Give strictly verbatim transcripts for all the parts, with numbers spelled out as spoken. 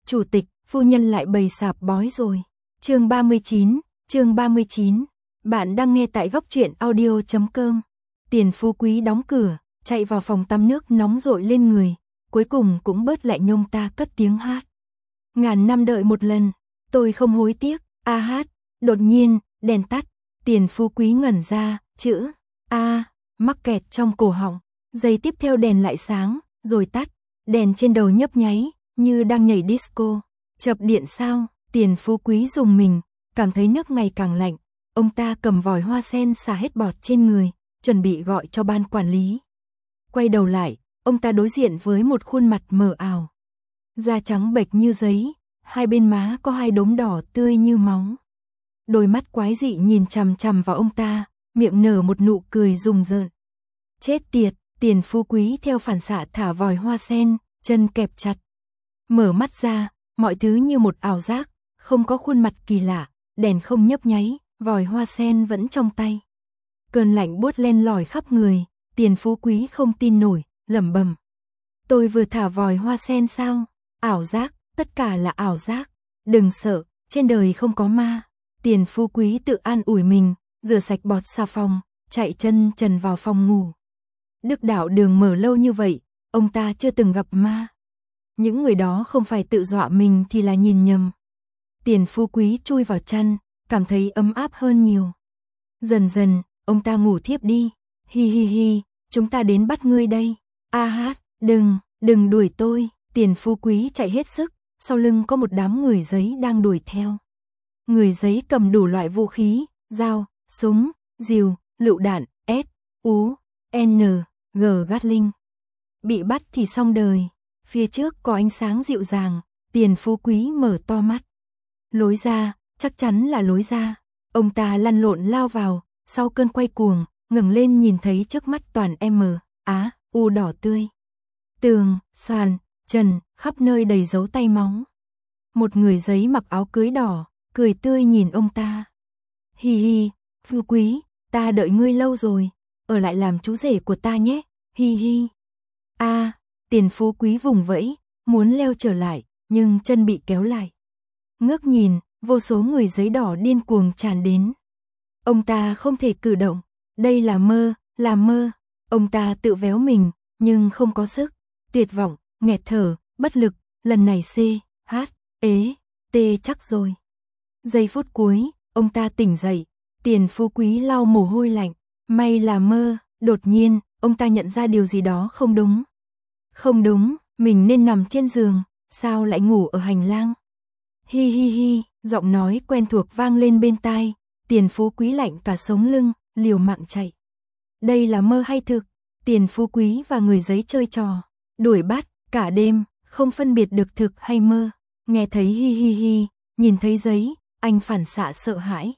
Chủ tịch, phu nhân lại bày sạp bói rồi. Chương ba mươi chín, chương ba mươi chín. Bạn đang nghe tại góc truyện audio chấm com. Tiền Phú Quý đóng cửa, chạy vào phòng tắm nước nóng rội lên người, cuối cùng cũng bớt lại nhông ta cất tiếng hát. Ngàn năm đợi một lần, tôi không hối tiếc, a hát. Đột nhiên, đèn tắt, Tiền Phú Quý ngẩn ra, chữ a mắc kẹt trong cổ họng. Giây tiếp theo đèn lại sáng, rồi tắt, đèn trên đầu nhấp nháy, như đang nhảy disco. Chập điện sao? Tiền Phú Quý rùng mình, cảm thấy nước ngày càng lạnh. Ông ta cầm vòi hoa sen xả hết bọt trên người, chuẩn bị gọi cho ban quản lý. Quay đầu lại, ông ta đối diện với một khuôn mặt mờ ảo. Da trắng bệch như giấy, hai bên má có hai đốm đỏ tươi như máu. Đôi mắt quái dị nhìn chằm chằm vào ông ta, miệng nở một nụ cười rùng rợn. Chết tiệt, Tiền Phú Quý theo phản xạ thả vòi hoa sen, chân kẹp chặt. Mở mắt ra, mọi thứ như một ảo giác, không có khuôn mặt kỳ lạ, đèn không nhấp nháy, vòi hoa sen vẫn trong tay. Cơn lạnh buốt len lỏi khắp người, Tiền Phú Quý không tin nổi, lẩm bẩm. Tôi vừa thả vòi hoa sen sao? Ảo giác, tất cả là ảo giác. Đừng sợ, trên đời không có ma. Tiền Phú Quý tự an ủi mình, rửa sạch bọt xà phòng, chạy chân trần vào phòng ngủ. Đức đạo đường mở lâu như vậy, ông ta chưa từng gặp ma. Những người đó không phải tự dọa mình thì là nhìn nhầm. Tiền Phú Quý chui vào chăn, cảm thấy ấm áp hơn nhiều. Dần dần, ông ta ngủ thiếp đi. Hi hi hi, chúng ta đến bắt ngươi đây. A hát, đừng, đừng đuổi tôi. Tiền Phú Quý chạy hết sức, sau lưng có một đám người giấy đang đuổi theo. Người giấy cầm đủ loại vũ khí, dao, súng, rìu, lựu đạn, S, U, N, G Gatling. Bị bắt thì xong đời. Phía trước có ánh sáng dịu dàng, Tiền Phú Quý mở to mắt. Lối ra, chắc chắn là lối ra. Ông ta lăn lộn lao vào, sau cơn quay cuồng, ngẩng lên nhìn thấy trước mắt toàn M, Á, U đỏ tươi. Tường, sàn, trần, khắp nơi đầy dấu tay máu. Một người giấy mặc áo cưới đỏ, cười tươi nhìn ông ta. Hi hi, Phú Quý, ta đợi ngươi lâu rồi, ở lại làm chú rể của ta nhé, hi hi. A, Tiền Phú Quý vùng vẫy, muốn leo trở lại, nhưng chân bị kéo lại. Ngước nhìn, vô số người giấy đỏ điên cuồng tràn đến. Ông ta không thể cử động, đây là mơ, là mơ. Ông ta tự véo mình, nhưng không có sức, tuyệt vọng, nghẹt thở, bất lực, lần này C, H, ế, T chắc rồi. Giây phút cuối, ông ta tỉnh dậy, Tiền Phú Quý lau mồ hôi lạnh, may là mơ. Đột nhiên, ông ta nhận ra điều gì đó không đúng. Không đúng, mình nên nằm trên giường, sao lại ngủ ở hành lang? Hi hi hi, giọng nói quen thuộc vang lên bên tai, Tiền Phú Quý lạnh cả sống lưng, liều mạng chạy. Đây là mơ hay thực? Tiền Phú Quý và người giấy chơi trò, đuổi bắt, cả đêm, không phân biệt được thực hay mơ. Nghe thấy hi hi hi, nhìn thấy giấy, anh phản xạ sợ hãi.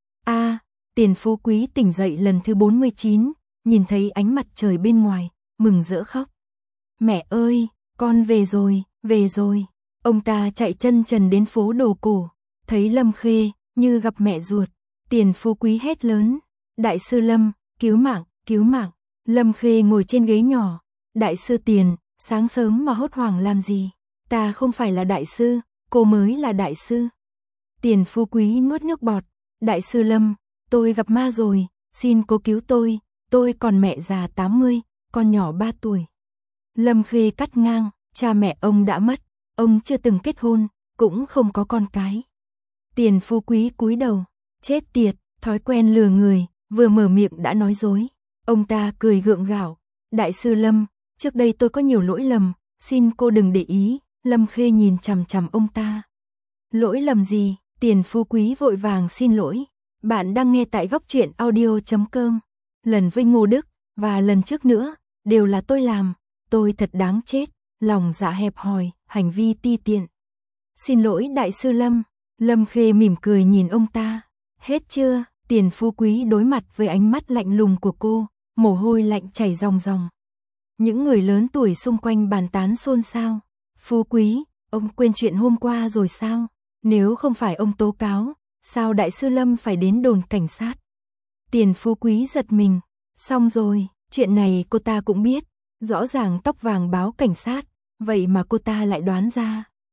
A, Tiền Phú Quý tỉnh dậy lần thứ bốn mươi chín, nhìn thấy ánh mặt trời bên ngoài, mừng rỡ khóc. Mẹ ơi, con về rồi, về rồi. Ông ta chạy chân trần đến phố đồ cổ, thấy Lâm Khê, như gặp mẹ ruột. Tiền Phú Quý hét lớn, Đại sư Lâm, cứu mạng, cứu mạng. Lâm Khê ngồi trên ghế nhỏ, Đại sư Tiền, sáng sớm mà hốt hoảng làm gì? Ta không phải là đại sư, cô mới là đại sư. Tiền Phú Quý nuốt nước bọt, Đại sư Lâm, tôi gặp ma rồi, xin cô cứu tôi, tôi còn mẹ già tám mươi, con nhỏ ba tuổi. Lâm Khê cắt ngang, cha mẹ ông đã mất, ông chưa từng kết hôn, cũng không có con cái. Tiền Phú Quý cúi đầu, chết tiệt, thói quen lừa người, vừa mở miệng đã nói dối. Ông ta cười gượng gạo, Đại sư Lâm, trước đây tôi có nhiều lỗi lầm, xin cô đừng để ý. Lâm Khê nhìn chằm chằm ông ta. Lỗi lầm gì? Tiền Phú Quý vội vàng xin lỗi. Bạn đang nghe tại góc truyện audio chấm com. Lần với Ngô Đức, và lần trước nữa, đều là tôi làm. Tôi thật đáng chết, lòng dạ hẹp hòi, hành vi ti tiện. Xin lỗi Đại sư Lâm. Lâm Khê mỉm cười nhìn ông ta. Hết chưa? Tiền Phú Quý đối mặt với ánh mắt lạnh lùng của cô, mồ hôi lạnh chảy ròng ròng. Những người lớn tuổi xung quanh bàn tán xôn xao. Phú Quý, ông quên chuyện hôm qua rồi sao? Nếu không phải ông tố cáo, sao Đại sư Lâm phải đến đồn cảnh sát? Tiền Phú Quý giật mình. Xong rồi, chuyện này cô ta cũng biết. Rõ ràng tóc vàng báo cảnh sát, vậy mà cô ta lại đoán ra.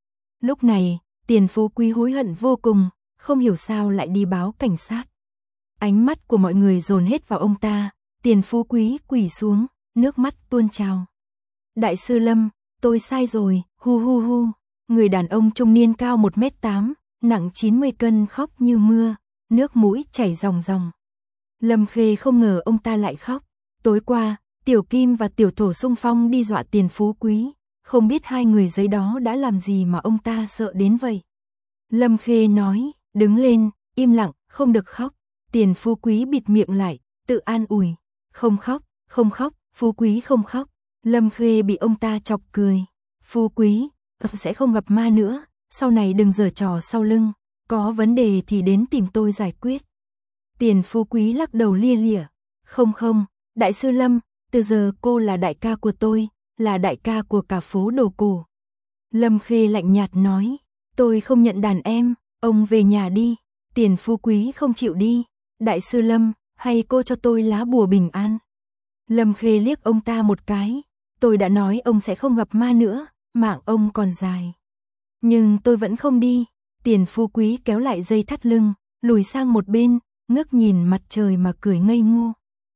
Lúc này, Tiền Phú Quý hối hận vô cùng, không hiểu sao lại đi báo cảnh sát. Ánh mắt của mọi người dồn hết vào ông ta, Tiền Phú Quý quỳ xuống, nước mắt tuôn trào. Đại sư Lâm, tôi sai rồi, hu hu hu. Người đàn ông trung niên cao một mét tám, nặng chín mươi cân khóc như mưa, nước mũi chảy ròng ròng. Lâm Khê không ngờ ông ta lại khóc. Tối qua, Tiểu Kim và Tiểu Thổ xung phong đi dọa Tiền Phú Quý, không biết hai người giấy đó đã làm gì mà ông ta sợ đến vậy. Lâm Khê nói, đứng lên, im lặng, không được khóc. Tiền Phú Quý bịt miệng lại, tự an ủi, không khóc, không khóc, Phú Quý không khóc. Lâm Khê bị ông ta chọc cười. Phú Quý, sẽ không gặp ma nữa, sau này đừng giở trò sau lưng, có vấn đề thì đến tìm tôi giải quyết. Tiền Phú Quý lắc đầu lia lịa, không không, Đại sư Lâm, từ giờ cô là đại ca của tôi, là đại ca của cả phố đồ cổ. Lâm Khê lạnh nhạt nói, tôi không nhận đàn em, ông về nhà đi. Tiền Phú Quý không chịu đi, Đại sư Lâm, hay cô cho tôi lá bùa bình an. Lâm Khê liếc ông ta một cái, tôi đã nói ông sẽ không gặp ma nữa, mạng ông còn dài. Nhưng tôi vẫn không đi. Tiền Phú Quý kéo lại dây thắt lưng, lùi sang một bên, ngước nhìn mặt trời mà cười ngây ngô.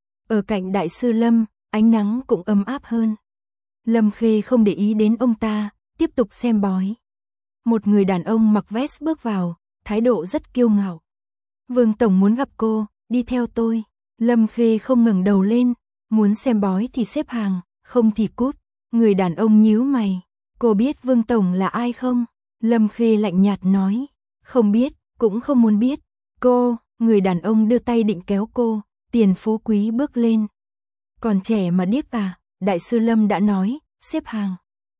Ở cạnh Đại sư Lâm, ánh nắng cũng ấm áp hơn. Lâm Khê không để ý đến ông ta, tiếp tục xem bói. Một người đàn ông mặc vest bước vào, thái độ rất kiêu ngạo. Vương Tổng muốn gặp cô, đi theo tôi. Lâm Khê không ngẩng đầu lên, muốn xem bói thì xếp hàng, không thì cút. Người đàn ông nhíu mày, cô biết Vương Tổng là ai không? Lâm Khê lạnh nhạt nói, không biết, cũng không muốn biết. Cô, người đàn ông đưa tay định kéo cô, Tiền Phú Quý bước lên. Còn trẻ mà điếc à, Đại sư Lâm đã nói, xếp hàng.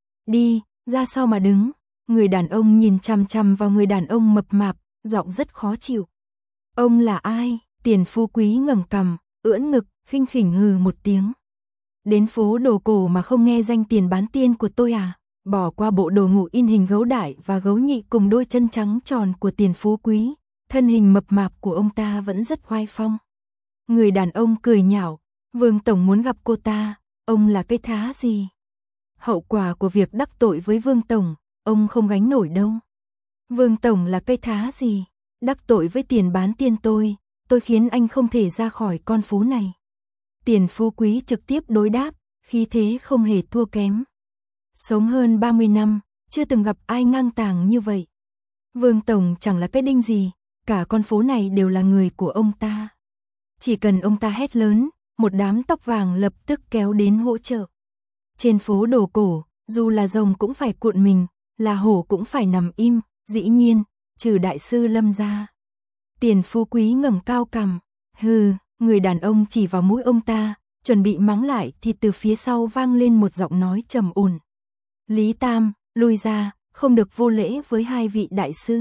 Đi, ra sau mà đứng. Người đàn ông nhìn chằm chằm vào người đàn ông mập mạp, giọng rất khó chịu. Ông là ai? Tiền Phú Quý ngẩng cằm, ưỡn ngực, khinh khỉnh hừ một tiếng. Đến phố đồ cổ mà không nghe danh Tiền bán tiên của tôi à? Bỏ qua bộ đồ ngủ in hình gấu đại và gấu nhị cùng đôi chân trắng tròn của Tiền Phú Quý, thân hình mập mạp của ông ta vẫn rất oai phong. Người đàn ông cười nhạo, Vương Tổng muốn gặp cô ta, ông là cái thá gì? Hậu quả của việc đắc tội với Vương Tổng, ông không gánh nổi đâu. Vương Tổng là cây thá gì? Đắc tội với Tiền bán tiên tôi, tôi khiến anh không thể ra khỏi con phố này. Tiền Phú Quý trực tiếp đối đáp, khí thế không hề thua kém. Sống hơn ba mươi năm, chưa từng gặp ai ngang tàng như vậy. Vương Tổng chẳng là cái đinh gì, cả con phố này đều là người của ông ta. Chỉ cần ông ta hét lớn, một đám tóc vàng lập tức kéo đến hỗ trợ. Trên phố đồ cổ, dù là rồng cũng phải cuộn mình, là hổ cũng phải nằm im, dĩ nhiên, trừ Đại sư Lâm ra. Tiền Phú Quý ngẩng cao cằm, hừ, người đàn ông chỉ vào mũi ông ta, chuẩn bị mắng lại thì từ phía sau vang lên một giọng nói trầm ổn. Lý Tam, lui ra, không được vô lễ với hai vị đại sư.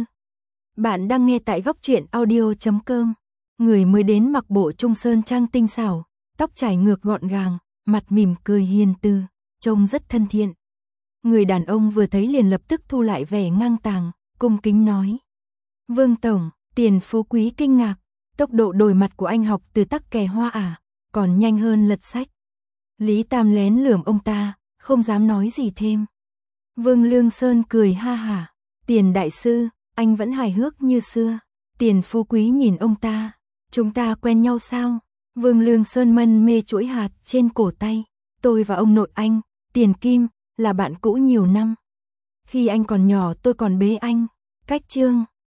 Bạn đang nghe tại góc truyện audio chấm com. Người mới đến mặc bộ trung sơn trang tinh xảo, tóc chải ngược gọn gàng, mặt mỉm cười hiền từ, trông rất thân thiện. Người đàn ông vừa thấy liền lập tức thu lại vẻ ngang tàng, cung kính nói. Vương Tổng, Tiền Phú Quý kinh ngạc, tốc độ đổi mặt của anh học từ tắc kè hoa à, còn nhanh hơn lật sách. Lý Tam lén lườm ông ta, không dám nói gì thêm. Vương Lương Sơn cười ha hả, Tiền đại sư, anh vẫn hài hước như xưa. Tiền Phú Quý nhìn ông ta, chúng ta quen nhau sao? Vương Lương Sơn mân mê chuỗi hạt trên cổ tay, tôi và ông nội anh, Tiền Kim, là bạn cũ nhiều năm. Khi anh còn nhỏ tôi còn bế anh, cách chương.